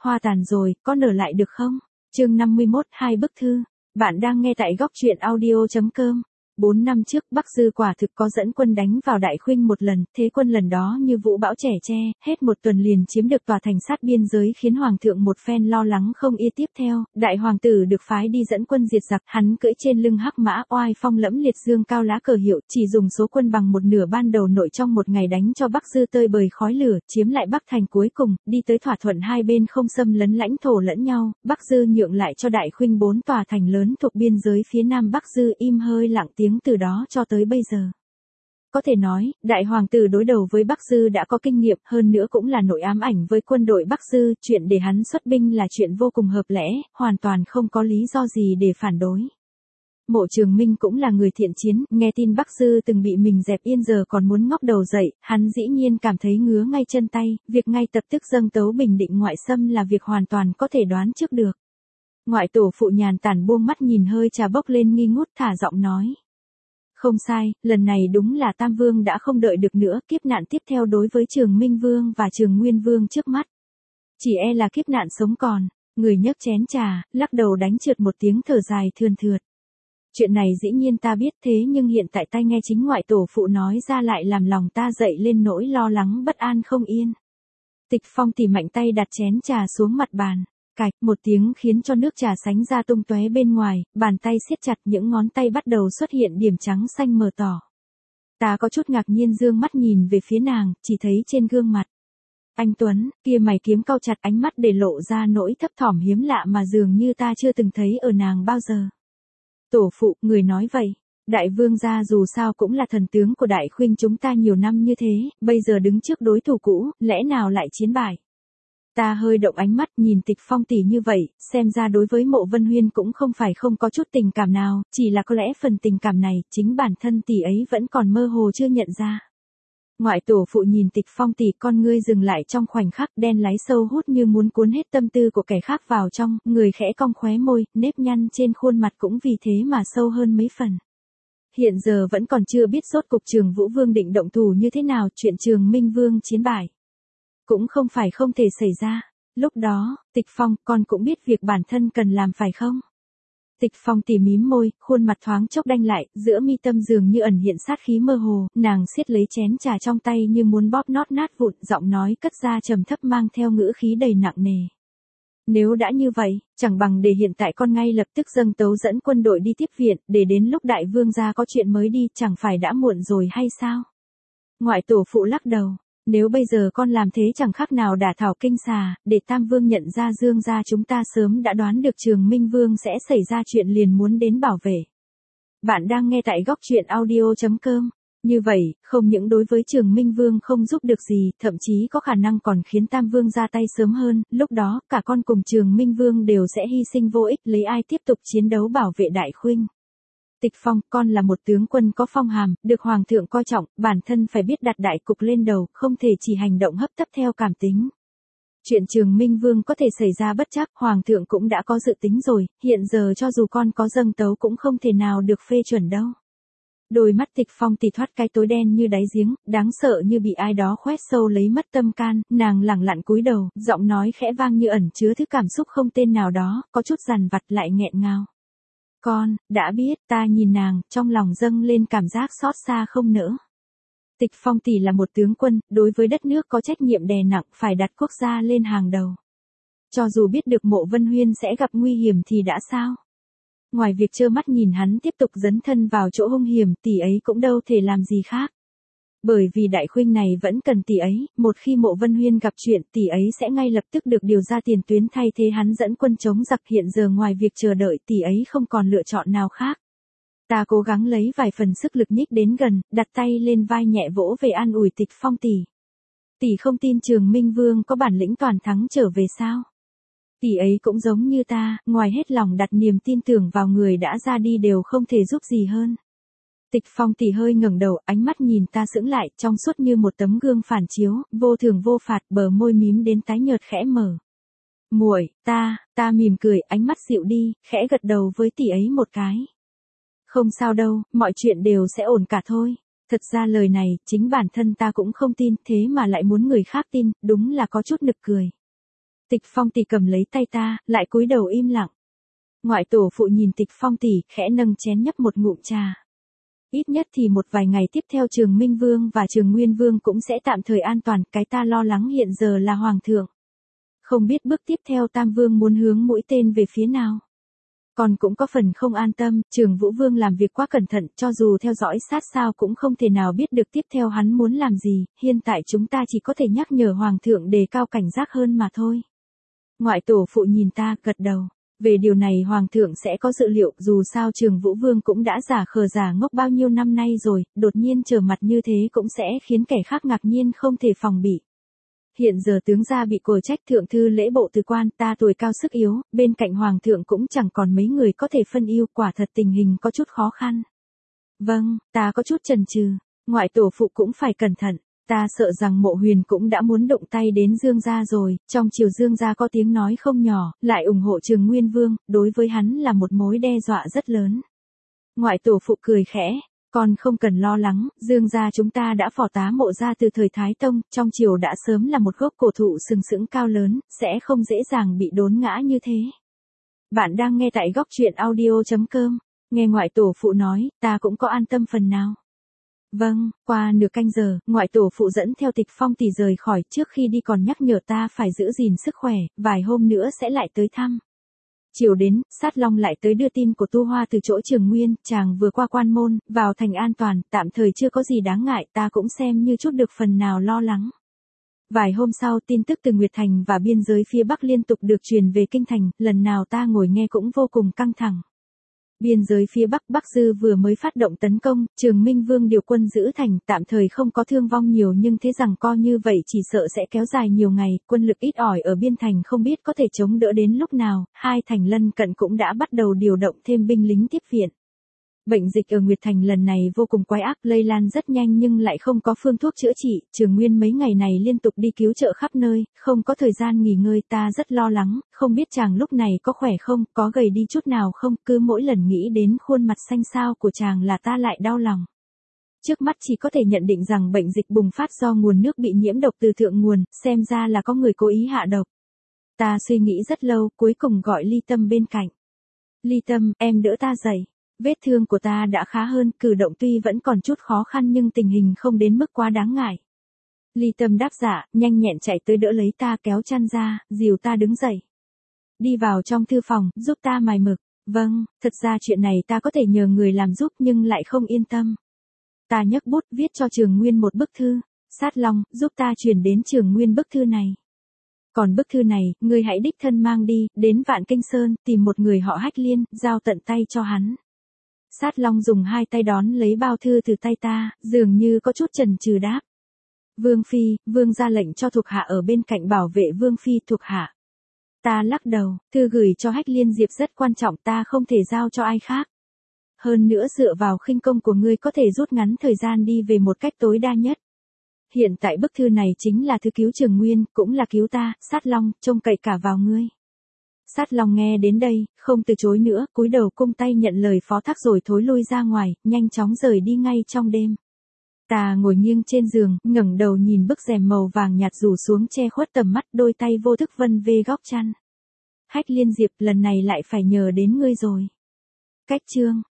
hoa tàn rồi, có nở lại được không? Chương 51, hai bức thư. Bạn đang nghe tại góc truyện audio.com. 4 năm trước Bắc Dư quả thực có dẫn quân đánh vào Đại Khuynh một lần, thế quân lần đó như vũ bão trẻ tre, hết một tuần liền chiếm được tòa thành sát biên giới khiến hoàng thượng một phen lo lắng không yên. Tiếp theo, đại hoàng tử được phái đi dẫn quân diệt giặc, hắn cưỡi trên lưng hắc mã oai phong lẫm liệt dương cao lá cờ hiệu, chỉ dùng số quân bằng một nửa ban đầu nội trong một ngày đánh cho Bắc Dư tơi bời khói lửa, chiếm lại Bắc thành cuối cùng, đi tới thỏa thuận hai bên không xâm lấn lãnh thổ lẫn nhau, Bắc Dư nhượng lại cho Đại Khuynh 4 tòa thành lớn thuộc biên giới phía nam Bắc Dư, im hơi lặng tiếng từ đó cho tới bây giờ. Có thể nói, đại hoàng tử đối đầu với Bắc Dư đã có kinh nghiệm, hơn nữa cũng là nội ám ảnh với quân đội Bắc Dư, chuyện để hắn xuất binh là chuyện vô cùng hợp lẽ, hoàn toàn không có lý do gì để phản đối. Mộ Trường Minh cũng là người thiện chiến, nghe tin Bắc Dư từng bị mình dẹp yên giờ còn muốn ngóc đầu dậy, hắn dĩ nhiên cảm thấy ngứa ngay chân tay, việc ngay tập tức dâng tấu bình định ngoại xâm là việc hoàn toàn có thể đoán trước được. Ngoại tổ phụ nhàn tản buông mắt nhìn hơi trà bốc lên nghi ngút, thả giọng nói. Không sai, lần này đúng là Tam Vương đã không đợi được nữa, kiếp nạn tiếp theo đối với Trường Minh Vương và Trường Nguyên Vương trước mắt. Chỉ e là kiếp nạn sống còn, người nhấc chén trà, lắc đầu đánh trượt một tiếng thở dài thườn thượt. Chuyện này dĩ nhiên ta biết thế nhưng hiện tại tai nghe chính ngoại tổ phụ nói ra lại làm lòng ta dậy lên nỗi lo lắng bất an không yên. Tịch Phong thì mạnh tay đặt chén trà xuống mặt bàn. Cạch, một tiếng khiến cho nước trà sánh ra tung tóe bên ngoài, bàn tay siết chặt, những ngón tay bắt đầu xuất hiện điểm trắng xanh mờ tỏ. Ta có chút ngạc nhiên dương mắt nhìn về phía nàng, chỉ thấy trên gương mặt anh tuấn, kia mày kiếm cau chặt, ánh mắt để lộ ra nỗi thấp thỏm hiếm lạ mà dường như ta chưa từng thấy ở nàng bao giờ. Tổ phụ, người nói vậy. Đại vương gia dù sao cũng là thần tướng của Đại Khuynh chúng ta nhiều năm như thế, bây giờ đứng trước đối thủ cũ, lẽ nào lại chiến bại? Ta hơi động ánh mắt nhìn Tịch Phong tỷ như vậy, xem ra đối với Mộ Vân Huyên cũng không phải không có chút tình cảm nào, chỉ là có lẽ phần tình cảm này, chính bản thân tỷ ấy vẫn còn mơ hồ chưa nhận ra. Ngoại tổ phụ nhìn Tịch Phong tỷ, con ngươi dừng lại trong khoảnh khắc, đen láy sâu hút như muốn cuốn hết tâm tư của kẻ khác vào trong, người khẽ cong khóe môi, nếp nhăn trên khuôn mặt cũng vì thế mà sâu hơn mấy phần. Hiện giờ vẫn còn chưa biết rốt cục Trường Vũ Vương định động thủ như thế nào, chuyện Trường Minh Vương chiến bại cũng không phải không thể xảy ra. Lúc đó, Tịch Phong, con cũng biết việc bản thân cần làm phải không? Tịch Phong tỉ mím môi, khuôn mặt thoáng chốc đanh lại, giữa mi tâm dường như ẩn hiện sát khí mơ hồ, nàng siết lấy chén trà trong tay như muốn bóp nót nát vụn, giọng nói cất ra trầm thấp mang theo ngữ khí đầy nặng nề. Nếu đã như vậy, chẳng bằng để hiện tại con ngay lập tức dâng tấu dẫn quân đội đi tiếp viện, để đến lúc đại vương gia có chuyện mới đi, chẳng phải đã muộn rồi hay sao? Ngoại tổ phụ lắc đầu. Nếu bây giờ con làm thế chẳng khác nào đả thảo kinh xà, để Tam Vương nhận ra Dương gia chúng ta sớm đã đoán được Trường Minh Vương sẽ xảy ra chuyện liền muốn đến bảo vệ. Bạn đang nghe tại góc truyện audio.com. Như vậy, không những đối với Trường Minh Vương không giúp được gì, thậm chí có khả năng còn khiến Tam Vương ra tay sớm hơn, lúc đó, cả con cùng Trường Minh Vương đều sẽ hy sinh vô ích, lấy ai tiếp tục chiến đấu bảo vệ Đại Khuynh. Tịch Phong, con là một tướng quân có phong hàm, được hoàng thượng coi trọng, bản thân phải biết đặt đại cục lên đầu, không thể chỉ hành động hấp tấp theo cảm tính. Chuyện Trường Minh Vương có thể xảy ra bất trắc, hoàng thượng cũng đã có dự tính rồi, hiện giờ cho dù con có dâng tấu cũng không thể nào được phê chuẩn đâu. Đôi mắt Tịch Phong tì thoát cái tối đen như đáy giếng, đáng sợ như bị ai đó khoét sâu lấy mất tâm can, nàng lẳng lặng cúi đầu, giọng nói khẽ vang như ẩn chứa thứ cảm xúc không tên nào đó, có chút dằn vặt lại nghẹn ngào. Con, đã biết, ta nhìn nàng, trong lòng dâng lên cảm giác xót xa không nỡ. Tịch Phong tỷ là một tướng quân, đối với đất nước có trách nhiệm đè nặng, phải đặt quốc gia lên hàng đầu. Cho dù biết được Mộ Vân Huyên sẽ gặp nguy hiểm thì đã sao? Ngoài việc trơ mắt nhìn hắn tiếp tục dấn thân vào chỗ hung hiểm, tỷ ấy cũng đâu thể làm gì khác. Bởi vì Đại Khuynh này vẫn cần tỷ ấy, một khi Mộ Vân Huyên gặp chuyện, tỷ ấy sẽ ngay lập tức được điều ra tiền tuyến thay thế hắn dẫn quân chống giặc, hiện giờ ngoài việc chờ đợi tỷ ấy không còn lựa chọn nào khác. Ta cố gắng lấy vài phần sức lực nhích đến gần, đặt tay lên vai nhẹ vỗ về an ủi Tịch Phong tỷ. Tỷ không tin Trường Minh Vương có bản lĩnh toàn thắng trở về sao? Tỷ ấy cũng giống như ta, ngoài hết lòng đặt niềm tin tưởng vào người đã ra đi đều không thể giúp gì hơn. Tịch Phong tỷ hơi ngẩng đầu, ánh mắt nhìn ta sững lại, trong suốt như một tấm gương phản chiếu, vô thường vô phạt, bờ môi mím đến tái nhợt khẽ mở. Muội, ta mỉm cười, ánh mắt dịu đi, khẽ gật đầu với tỷ ấy một cái. Không sao đâu, mọi chuyện đều sẽ ổn cả thôi. Thật ra lời này, chính bản thân ta cũng không tin, thế mà lại muốn người khác tin, đúng là có chút nực cười. Tịch Phong tỷ cầm lấy tay ta, lại cúi đầu im lặng. Ngoại tổ phụ nhìn Tịch Phong tỷ, khẽ nâng chén nhấp một ngụm trà. Ít nhất thì một vài ngày tiếp theo Trường Minh Vương và Trường Nguyên Vương cũng sẽ tạm thời an toàn, cái ta lo lắng hiện giờ là Hoàng thượng. Không biết bước tiếp theo Tam Vương muốn hướng mũi tên về phía nào. Còn cũng có phần không an tâm, Trường Vũ Vương làm việc quá cẩn thận, cho dù theo dõi sát sao cũng không thể nào biết được tiếp theo hắn muốn làm gì, hiện tại chúng ta chỉ có thể nhắc nhở Hoàng thượng đề cao cảnh giác hơn mà thôi. Ngoại tổ phụ nhìn ta, gật đầu. Về điều này Hoàng thượng sẽ có dự liệu, dù sao Trường Vũ Vương cũng đã giả khờ giả ngốc bao nhiêu năm nay rồi, đột nhiên trở mặt như thế cũng sẽ khiến kẻ khác ngạc nhiên không thể phòng bị. Hiện giờ tướng gia bị cổi trách thượng thư lễ bộ từ quan, ta tuổi cao sức yếu, bên cạnh Hoàng thượng cũng chẳng còn mấy người có thể phân ưu, quả thật tình hình có chút khó khăn. Vâng, ta có chút chần chừ, ngoại tổ phụ cũng phải cẩn thận. Ta sợ rằng Mộ Huyền cũng đã muốn động tay đến Dương gia rồi, trong triều Dương gia có tiếng nói không nhỏ, lại ủng hộ Trường Nguyên Vương, đối với hắn là một mối đe dọa rất lớn. Ngoại tổ phụ cười khẽ, con không cần lo lắng, Dương gia chúng ta đã phò tá Mộ gia từ thời Thái Tông, trong triều đã sớm là một gốc cổ thụ sừng sững cao lớn, sẽ không dễ dàng bị đốn ngã như thế. Bạn đang nghe tại Góc Truyện Audio.com, nghe ngoại tổ phụ nói, ta cũng có an tâm phần nào. Vâng, qua nửa canh giờ, ngoại tổ phụ dẫn theo Tịch Phong tỷ rời khỏi, trước khi đi còn nhắc nhở ta phải giữ gìn sức khỏe, vài hôm nữa sẽ lại tới thăm. Chiều đến, Sát Long lại tới đưa tin của Tu Hoa từ chỗ Trường Nguyên, chàng vừa qua quan môn, vào thành an toàn, tạm thời chưa có gì đáng ngại, ta cũng xem như chút được phần nào lo lắng. Vài hôm sau tin tức từ Nguyệt Thành và biên giới phía Bắc liên tục được truyền về Kinh Thành, lần nào ta ngồi nghe cũng vô cùng căng thẳng. Biên giới phía Bắc, Bắc Dư vừa mới phát động tấn công, Trường Minh Vương điều quân giữ thành, tạm thời không có thương vong nhiều nhưng thế rằng co như vậy chỉ sợ sẽ kéo dài nhiều ngày, quân lực ít ỏi ở biên thành không biết có thể chống đỡ đến lúc nào, hai thành lân cận cũng đã bắt đầu điều động thêm binh lính tiếp viện. Bệnh dịch ở Nguyệt Thành lần này vô cùng quái ác, lây lan rất nhanh nhưng lại không có phương thuốc chữa trị, Trường Nguyên mấy ngày này liên tục đi cứu trợ khắp nơi, không có thời gian nghỉ ngơi, ta rất lo lắng, không biết chàng lúc này có khỏe không, có gầy đi chút nào không, cứ mỗi lần nghĩ đến khuôn mặt xanh xao của chàng là ta lại đau lòng. Trước mắt chỉ có thể nhận định rằng bệnh dịch bùng phát do nguồn nước bị nhiễm độc từ thượng nguồn, xem ra là có người cố ý hạ độc. Ta suy nghĩ rất lâu, cuối cùng gọi Ly Tâm bên cạnh. Ly Tâm, em đỡ ta dậy. Vết thương của ta đã khá hơn, cử động tuy vẫn còn chút khó khăn nhưng tình hình không đến mức quá đáng ngại. Ly Tâm đáp dạ, nhanh nhẹn chạy tới đỡ lấy ta, kéo chăn ra, dìu ta đứng dậy. Đi vào trong thư phòng, giúp ta mài mực. Vâng, thật ra chuyện này ta có thể nhờ người làm giúp nhưng lại không yên tâm. Ta nhấc bút viết cho Trường Nguyên một bức thư. Sát Long, giúp ta chuyển đến Trường Nguyên bức thư này. Còn bức thư này, ngươi hãy đích thân mang đi, đến Vạn Kinh Sơn, tìm một người họ Hách Liên, giao tận tay cho hắn. Sát Long dùng hai tay đón lấy bao thư từ tay ta, dường như có chút chần chừ đáp. Vương Phi, Vương ra lệnh cho thuộc hạ ở bên cạnh bảo vệ Vương Phi thuộc hạ. Ta lắc đầu, thư gửi cho Hách Liên Diệp rất quan trọng, ta không thể giao cho ai khác. Hơn nữa dựa vào khinh công của ngươi có thể rút ngắn thời gian đi về một cách tối đa nhất. Hiện tại bức thư này chính là thư cứu Trường Nguyên, cũng là cứu ta, Sát Long, trông cậy cả vào ngươi. Sát Long nghe đến đây, không từ chối nữa, cúi đầu cung tay nhận lời phó thác rồi thối lui ra ngoài, nhanh chóng rời đi ngay trong đêm. Ta ngồi nghiêng trên giường, ngẩng đầu nhìn bức rèm màu vàng nhạt rủ xuống che khuất tầm mắt, đôi tay vô thức vân về góc chăn. Hách Liên Diệp, lần này lại phải nhờ đến ngươi rồi. Cách chương